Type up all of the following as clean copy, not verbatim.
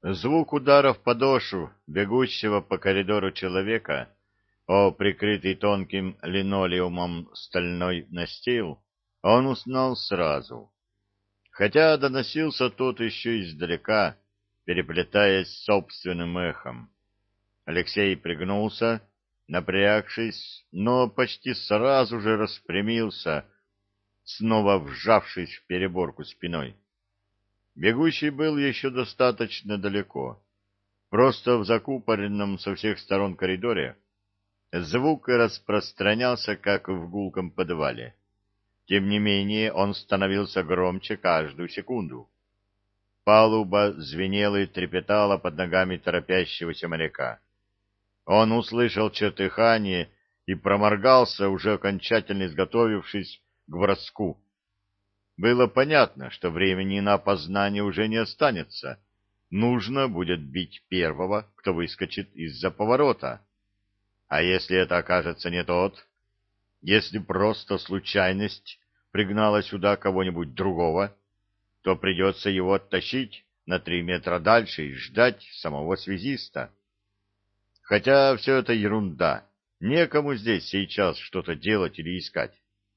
Звук удара в подошву бегущего по коридору человека о прикрытый тонким линолеумом стальной настил он узнал сразу, хотя доносился тот еще издалека, переплетаясь с собственным эхом. Алексей пригнулся, напрягшись, но почти сразу же распрямился, снова вжавшись в переборку спиной. Бегущий был еще достаточно далеко. Просто в закупоренном со всех сторон коридоре звук распространялся, как в гулком подвале. Тем не менее, он становился громче каждую секунду. Палуба звенела и трепетала под ногами торопящегося моряка. Он услышал чертыхание и проморгался, уже окончательно изготовившись к броску. Было понятно, что времени на опознание уже не останется. Нужно будет бить первого, кто выскочит из-за поворота. А если это окажется не тот? Если просто случайность пригнала сюда кого-нибудь другого, то придется его оттащить на 3 метра дальше и ждать самого связиста. Хотя все это ерунда. Некому здесь сейчас что-то делать или искать.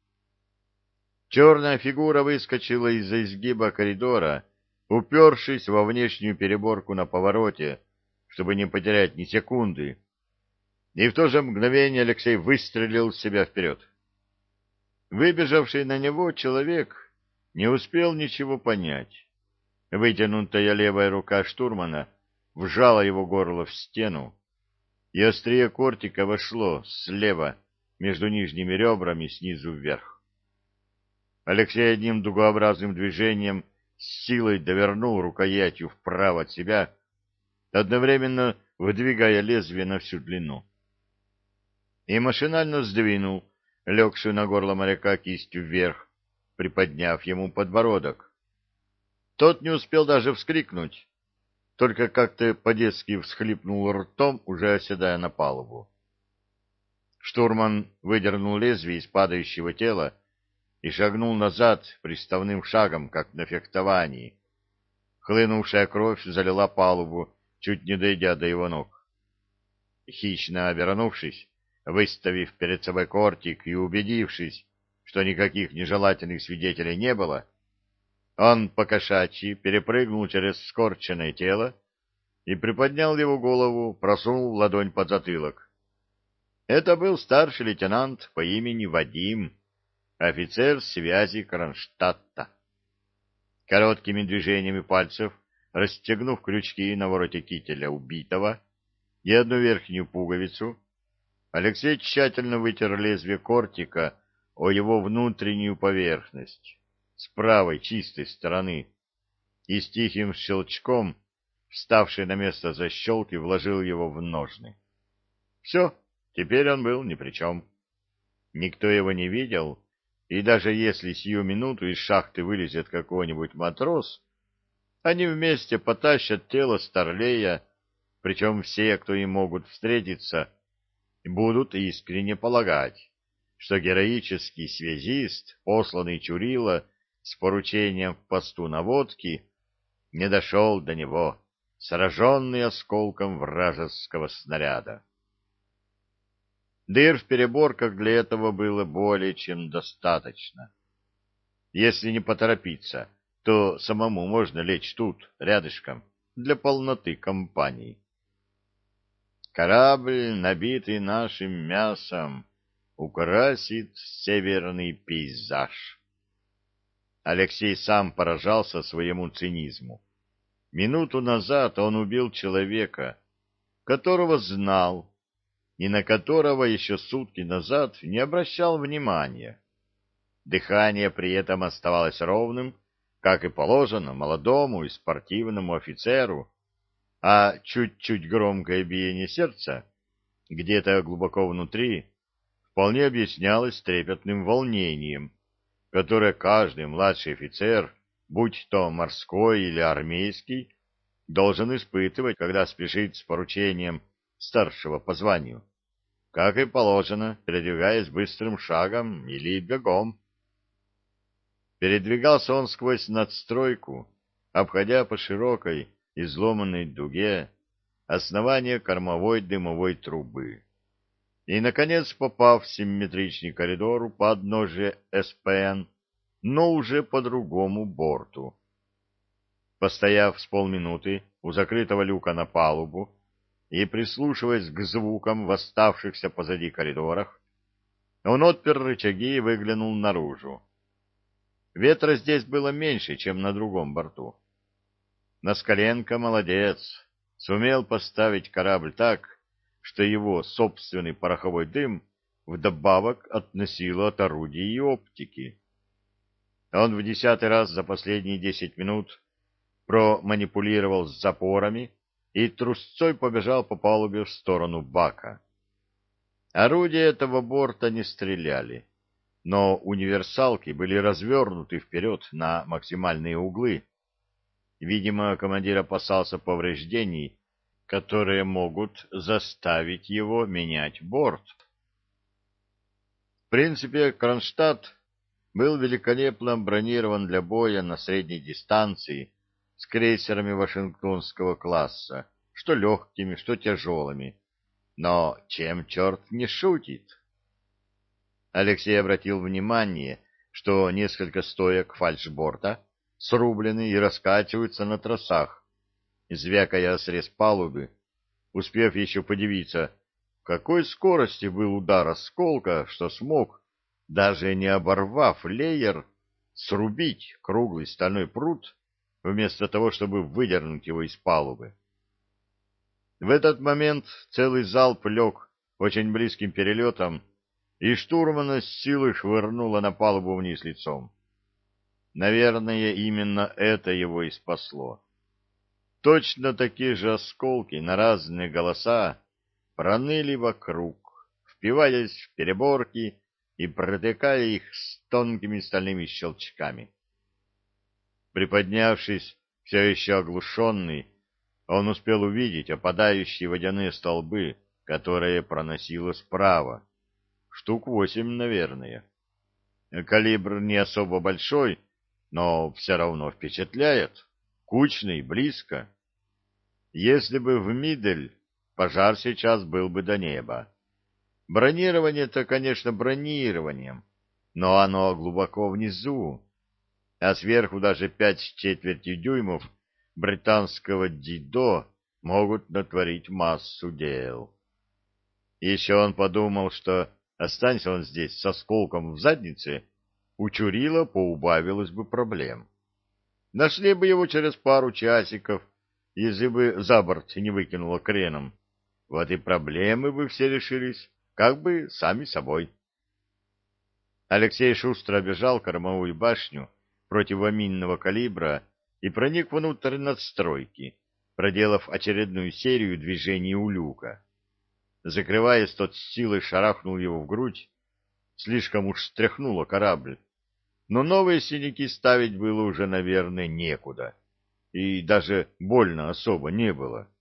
Черная фигура выскочила из-за изгиба коридора, упершись во внешнюю переборку на повороте, чтобы не потерять ни секунды. И в то же мгновение Алексей выстрелил себя вперед. Выбежавший на него человек не успел ничего понять. Вытянутая левая рука штурмана вжала его горло в стену, и острие кортика вошло слева между нижними ребрами снизу вверх. Алексей одним дугообразным движением с силой довернул рукоятью вправо от себя, одновременно выдвигая лезвие на всю длину. И машинально сдвинул легшую на горло моряка кистью вверх, приподняв ему подбородок. Тот не успел даже вскрикнуть, только как-то по-детски всхлипнул ртом, уже оседая на палубу. Штурман выдернул лезвие из падающего тела и шагнул назад приставным шагом, как на фехтовании. Хлынувшая кровь залила палубу, чуть не дойдя до его ног. Хищно обернувшись, выставив перед собой кортик и убедившись, что никаких нежелательных свидетелей не было, он по-кошачьи перепрыгнул через скорченное тело и приподнял его голову, просунул ладонь под затылок. Это был старший лейтенант по имени Вадим, офицер связи Кронштадта. Короткими движениями пальцев, расстегнув крючки на вороте кителя убитого и одну верхнюю пуговицу, Алексей тщательно вытер лезвие кортика о его внутреннюю поверхность с правой чистой стороны и с тихим щелчком, вставший на место защелки, вложил его в ножны. Все, теперь он был ни при чем. Никто его не видел, и даже если сию минуту из шахты вылезет какой-нибудь матрос, они вместе потащат тело старлея, причем все, кто им могут встретиться, будут искренне полагать, что героический связист, посланный Чурило с поручением к посту наводки, не дошел до него, сраженный осколком вражеского снаряда. Дыр в переборках для этого было более чем достаточно. Если не поторопиться, то самому можно лечь тут, рядышком, для полноты компании. Корабль, набитый нашим мясом, украсит северный пейзаж. Алексей сам поражался своему цинизму. Минуту назад он убил человека, которого знал, и на которого еще сутки назад не обращал внимания. Дыхание при этом оставалось ровным, как и положено молодому и спортивному офицеру, а чуть-чуть громкое биение сердца где-то глубоко внутри вполне объяснялось трепетным волнением, которое каждый младший офицер, будь то морской или армейский, должен испытывать, когда спешит с поручением старшего по званию, как и положено, передвигаясь быстрым шагом или бегом. Передвигался он сквозь надстройку, обходя по широкой изломанной дуге основание кормовой дымовой трубы. И, наконец, попав в симметричный коридор у подножия СПН, но уже по другому борту. Постояв с полминуты у закрытого люка на палубу и прислушиваясь к звукам в оставшихся позади коридорах, он отпер рычаги и выглянул наружу. Ветра здесь было меньше, чем на другом борту. Москаленко молодец, сумел поставить корабль так, что его собственный пороховой дым вдобавок относило от орудий и оптики. Он в 10-й раз за последние 10 минут проманипулировал с запорами и трусцой побежал по палубе в сторону бака. Орудия этого борта не стреляли, но универсалки были развернуты вперед на максимальные углы. Видимо, командир опасался повреждений, которые могут заставить его менять борт. В принципе, Кронштадт был великолепно бронирован для боя на средней дистанции с крейсерами Вашингтонского класса, что легкими, что тяжелыми. Но чем черт не шутит? Алексей обратил внимание, что несколько стоек фальшборта срублены и раскачиваются на тросах, звякая о срез палубы, успев еще подивиться, какой скорости был удар осколка, что смог, даже не оборвав леер, срубить круглый стальной прут, вместо того, чтобы выдернуть его из палубы. В этот момент целый залп лег очень близким перелетом, и штурмана с силой швырнуло на палубу вниз лицом. Наверное, именно это его и спасло. Точно такие же осколки на разные голоса проныли вокруг, впиваясь в переборки и протыкая их с тонкими стальными щелчками. Приподнявшись, все еще оглушенный, он успел увидеть опадающие водяные столбы, которые проносило справа. Штук 8, наверное. Калибр не особо большой, но все равно впечатляет. Кучный, близко. Если бы в Мидель, пожар сейчас был бы до неба. Бронирование-то, конечно, бронированием, но оно глубоко внизу, а сверху даже 5,75 дюймов британского Дидо могут натворить массу дел. Еще он подумал, что останься он здесь с осколком в заднице, у Чурила поубавилось бы проблем. Нашли бы его через пару часиков, если бы за борт не выкинуло креном. Вот и проблемы бы все решились, как бы сами собой. Алексей шустро обежал кормовую башню противоминного калибра и проник внутрь надстройки, проделав очередную серию движений у люка. Закрываясь, тот с силой шарахнул его в грудь. Слишком уж стряхнуло корабль. Но новые синяки ставить было уже, наверное, некуда. И даже больно особо не было.